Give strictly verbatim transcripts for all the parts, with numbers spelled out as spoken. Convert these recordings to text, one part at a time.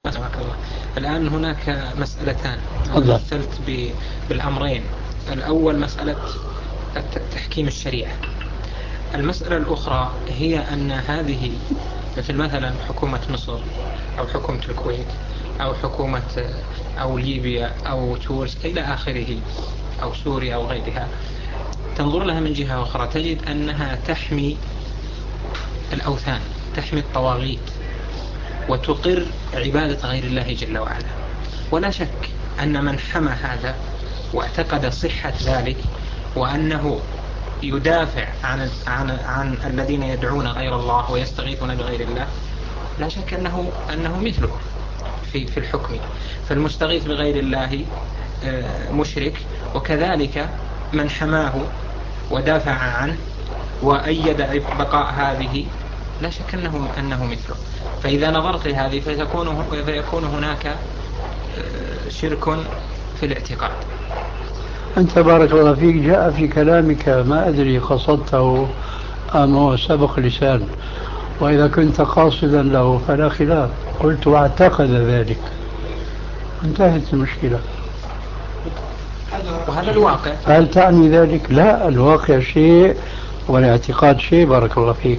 جزاك الله. الآن هناك مسألتان مثلت بالأمرين. الأول مسألة تحكيم الشريعة. المسألة الأخرى هي أن هذه مثل مثلا حكومة مصر أو حكومة الكويت أو حكومة أو ليبيا أو تونس إلى آخره أو سوريا أو غيرها، تنظر لها من جهة أخرى تجد أنها تحمي الأوثان، تحمي الطواغيت، وتقر عبادة غير الله جل وعلا. ولا شك أن من حمى هذا واعتقد صحة ذلك وأنه يدافع عن, عن, عن الذين يدعون غير الله ويستغيثون بغير الله، لا شك أنه, أنه مثله في, في الحكم. فالمستغيث بغير الله مشرك، وكذلك من حماه ودافع عنه وأيد بقاء هذه لا شك أنه, أنه مثله. فإذا نظرت لهذه فيكون, فيكون هناك شرك في الاعتقاد. أنت بارك الله فيك جاء في كلامك ما أدري قصدته أم هو سبق لسان، وإذا كنت قاصدا له فلا خلاف. قلت واعتقد ذلك، انتهت المشكلة. وهذا الواقع. هل تعني ذلك؟ لا، الواقع شيء والاعتقاد شيء. بارك الله فيك.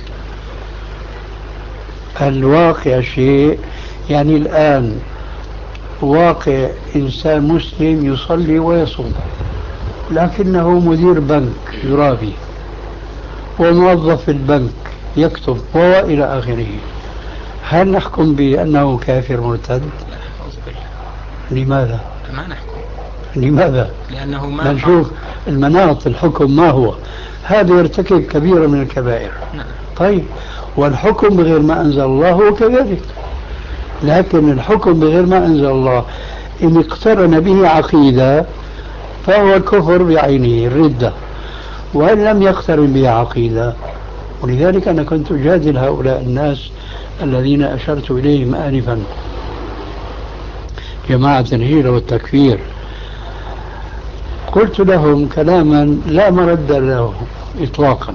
الواقع شيء، يعني الآن واقع إنسان مسلم يصلي ويصوم لكنه مدير بنك يرابي وموظف في البنك يكتب وإلى آخره، هل نحكم بأنه كافر مرتد؟ لماذا؟ ما نحكم. لماذا؟ لأنه ما نشوف المناط الحكم ما هو. هذا يرتكب كبيرة من الكبائر. نعم. طيب، والحكم بغير ما أنزل الله هو كذلك، لكن الحكم بغير ما أنزل الله إن اقترن به عقيدة فهو الكفر بعينه الردة، وإن لم يقترن به عقيدة. ولذلك أنا كنت أجادل هؤلاء الناس الذين أشرت إليهم آنفا، جماعة الهيرة والتكفير. قلت لهم كلاما لا مرد له إطلاقا.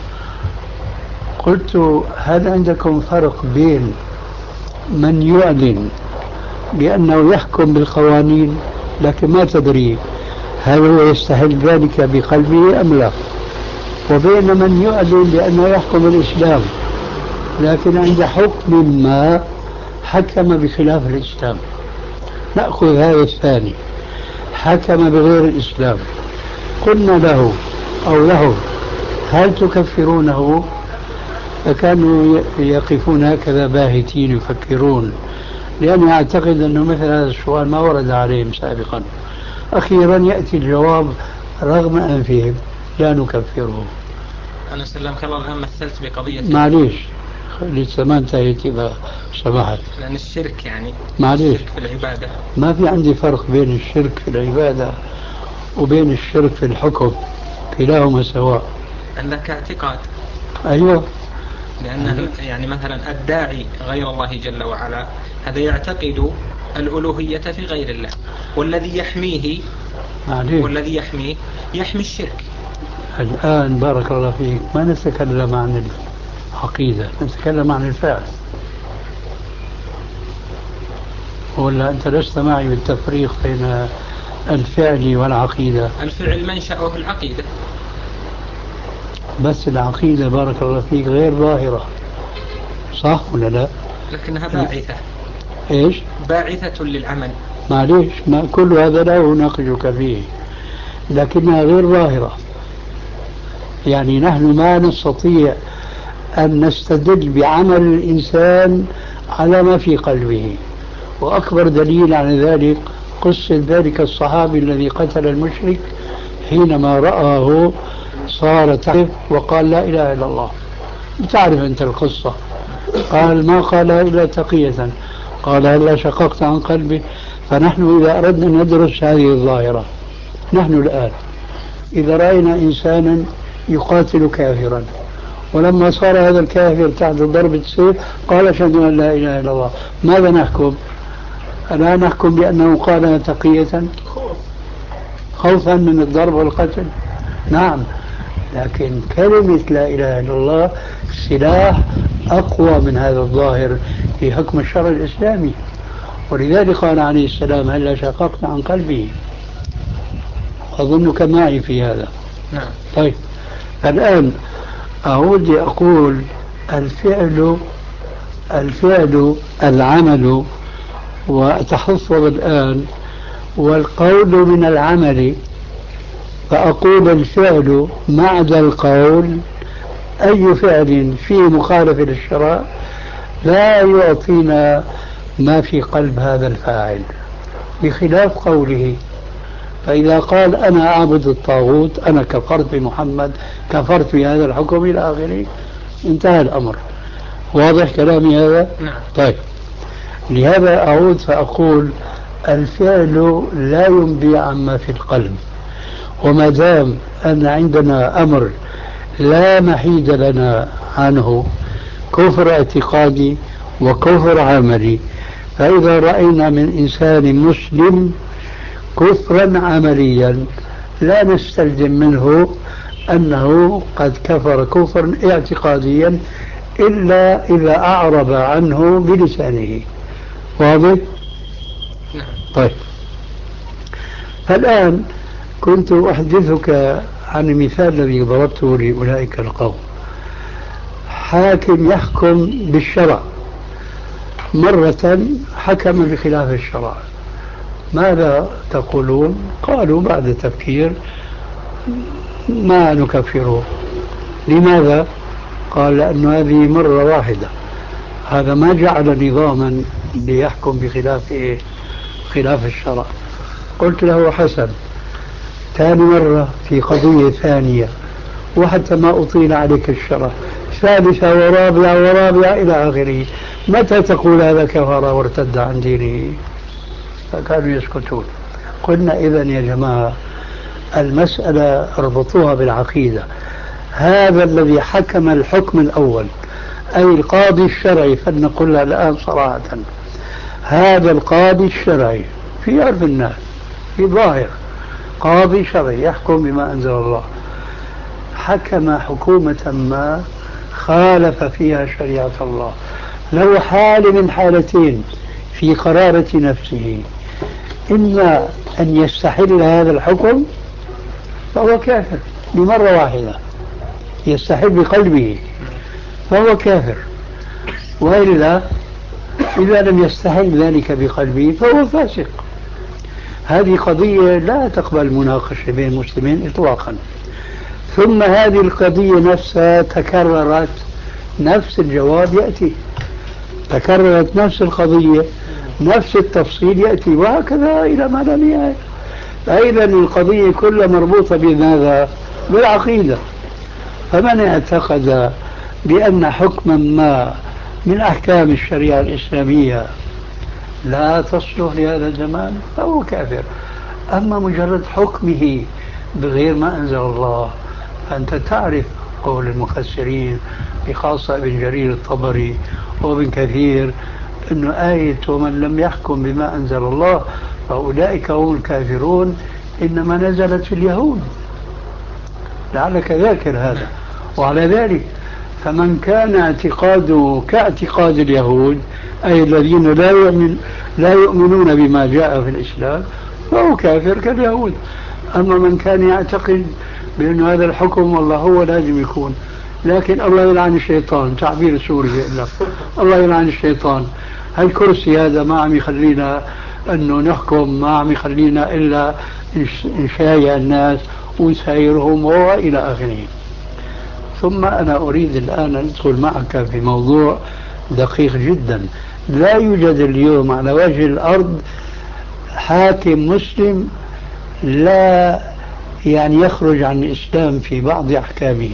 قلت: هل عندكم فرق بين من يعلن بأنه يحكم بالقوانين لكن ما تدري هل هو يستحل ذلك بقلبه أم لا، وبين من يعلن بأنه يحكم الإسلام لكن عند حكم ما حكم بخلاف الإسلام؟ نأخذ هذا الثاني، حكم بغير الإسلام. قلنا له أو له: هل تكفرونه؟ فكانوا يقفون هكذا باهتين يفكرون، لأنه يعتقد أنه مثل هذا السؤال ما ورد عليهم سابقا. أخيرا يأتي الجواب رغم أنفهم: لا نكفره. أنا سلمك الله الآن مثلت بقضية. معليش لسه ما انتهيت إذا سمحت. لأن الشرك يعني معليش الشرك في العبادة، ما في عندي فرق بين الشرك في العبادة وبين الشرك في الحكم، كلاهما سواء. عندك اعتقاد. أيوة. لأنه يعني مثلا الداعي غير الله جل وعلا هذا يعتقد الألوهية في غير الله، والذي يحميه معليش. والذي يحميه يحمي الشرك. الآن بارك الله فيك ما نتكلم عن العقيدة، نتكلم عن الفعل. ولا أنت لست معي بالتفريق بين الفعل والعقيدة؟ الفعل منشأه العقيدة، بس العقيدة بارك الله فيك غير ظاهرة، صح ولا لا؟ لكنها باعثة. إيش؟ باعثة للعمل. معليش، ما كل هذا لا أناقشك فيه، لكنها غير ظاهرة. يعني نحن ما نستطيع أن نستدل بعمل الإنسان على ما في قلبه، وأكبر دليل على ذلك قصة ذلك الصحابي الذي قتل المشرك حينما رآه صار تعرف وقال: لا إله إلا الله. تعرف أنت القصة. قال: ما قال إلا تقية. قال: هلا شققت عن قلبي. فنحن إذا أردنا ندرس هذه الظاهرة، نحن الآن إذا رأينا إنسانا يقاتل كافرا ولما صار هذا الكافر تحت ضربة سيف قال: أشهد أن لا إله إلا الله، ماذا نحكم؟ ألا نحكم بأنه قال تقية خوفا من الضرب والقتل؟ نعم، لكن كلمة لا إله إلا الله سلاح أقوى من هذا الظاهر في حكم الشرع الإسلامي. ولذلك قال عليه السلام هلا شققت عن قلبي. أظنك معي في هذا. نعم. طيب الآن أعود أقول الفعل الفعل العمل، وأتحفظ الآن، والقول من العمل، فأقول الفعل مع ذا القول أي فعل فيه مخالف للشرع لا يعطينا ما في قلب هذا الفاعل، بخلاف قوله. فإذا قال أنا أعبد الطاغوت، أنا كفرت بمحمد، كفرت بهذا الحكم إلى آخره، انتهى الأمر. واضح كلامي هذا؟ نعم. طيب، لهذا أعود فأقول الفعل لا ينبي عما في القلب، وما دام أن عندنا أمر لا محيد لنا عنه، كفر اعتقادي وكفر عملي، فإذا رأينا من إنسان مسلم كفرا عمليا لا نستلزم منه أنه قد كفر كفرا اعتقاديا إلا إذا أعرض عنه بلسانه. واضح؟ طيب، فالآن كنت أحدثك عن المثال الذي ضربته لأولئك القوم. حاكم يحكم بالشرع، مرة حكم بخلاف الشرع، ماذا تقولون؟ قالوا بعد تفكير ما نكفره. لماذا؟ قال لأن هذه مرة واحدة، هذا ما جعل نظاما ليحكم بخلاف إيه؟ خلاف الشرع. قلت له حسن، ثاني مرة في قضية ثانية، وحتى ما أطيل عليك الشرع، ثالثة ورابعة ورابعة إلى آخره، متى تقول هذا كفر وارتد عن دينه؟ فكانوا يسكتون. قلنا إذن يا جماعة المسألة اربطوها بالعقيدة. هذا الذي حكم الحكم الأول أي القاضي الشرعي، فلنقولها الآن صراحة، هذا القاضي الشرعي في عرف الناس في ظاهر قاضي شرعي يحكم بما أنزل الله، حكم حكومة ما خالف فيها شريعة الله، له حال من حالتين في قرارة نفسه، إما أن يستحل هذا الحكم فهو كافر بمرة واحدة، يستحل بقلبه فهو كافر، وإلا إذا لم يستحل ذلك بقلبه فهو فاسق. هذه قضية لا تقبل مناقشة بين المسلمين إطلاقا. ثم هذه القضية نفسها تكررت، نفس الجواب يأتي، تكررت نفس القضية، نفس التفصيل يأتي، وهكذا إلى ما لا نهاية. فإذا القضية كلها مربوطة بماذا؟ بالعقيدة. فمن اعتقد بأن حكما ما من أحكام الشريعة الإسلامية لا تصلح لهذا الزمان فهو كافر. أما مجرد حكمه بغير ما أنزل الله، أنت تعرف قول المفسرين بخاصة ابن جرير الطبري وابن كثير أنه آية ومن لم يحكم بما أنزل الله فأولئك هم الكافرون إنما نزلت في اليهود، لعلك ذاكر هذا. وعلى ذلك فمن كان اعتقاده كاعتقاد اليهود أي الذين لا يؤمن لا يؤمنون بما جاء في الإسلام فهو كافر كاليهود. أما من كان يعتقد بأن هذا الحكم والله هو لازم يكون، لكن الله يلعن الشيطان، تعبير سوري إلا الله يلعن الشيطان، هالكرسي هذا ما عم يخلينا أنه نحكم، ما عم يخلينا إلا نشايع الناس ونسايرهم وإلى آخره. ثم أنا أريد الآن أن أدخل معك في موضوع دقيق جدا. لا يوجد اليوم على وجه الأرض حاكم مسلم لا يعني يخرج عن الإسلام في بعض أحكامه.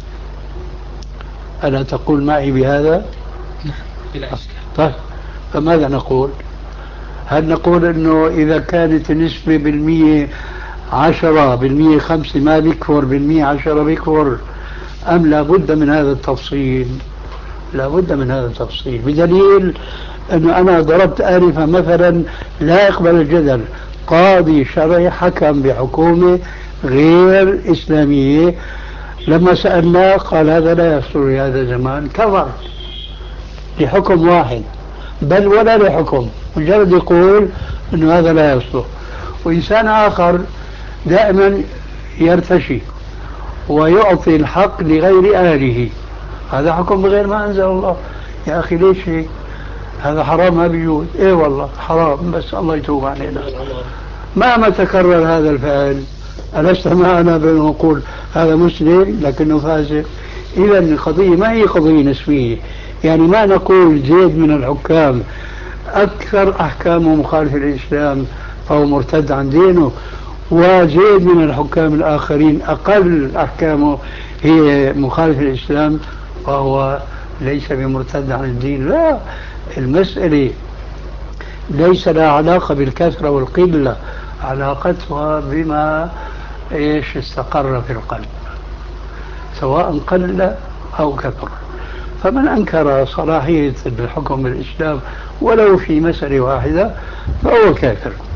ألا تقول معي بهذا؟ بلا إشكال. طيب، فماذا نقول؟ هل نقول أنه إذا كانت النسبة بالمية عشرة بالمية خمسة ما بيكفر، بالمية عشرة بيكفر، أم لا بد من هذا التفصيل؟ لا بد من هذا التفصيل، بدليل أنه أنا ضربت آنفا مثلا لا يقبل الجدل، قاضي شرعي حكم بحكومة غير إسلامية، لما سألناه قال هذا لا يصل لهذا الزمان، كفر لحكم واحد بل ولا لحكم. مجرد يقول أنه هذا لا يصلح. وإنسان آخر دائما يرتشي ويعطي الحق لغير أهله، هذا حكم بغير ما أنزل الله. يا أخي ليش هيك؟ هذا حرام ما بيجوز. إيه والله حرام، بس الله يتوب علينا. مهما تكرر هذا الفعل ألست معنا بنقول هذا مسلم لكنه فاسق؟ إذا القضية ما هي قضية نسبية، يعني ما نقول زيد من الحكام أكثر أحكامه مخالف الإسلام فهو مرتد عن دينه، وزيد من الحكام الآخرين أقل أحكامه هي مخالف الإسلام وهو ليس بمرتد عن الدين. لا، المسألة ليس لها علاقة بالكثرة والقلة، علاقتها بما إيش استقر في القلب سواء قل أو كثر. فمن أنكر صلاحية الحكم بالإسلام ولو في مسألة واحدة فهو كافر.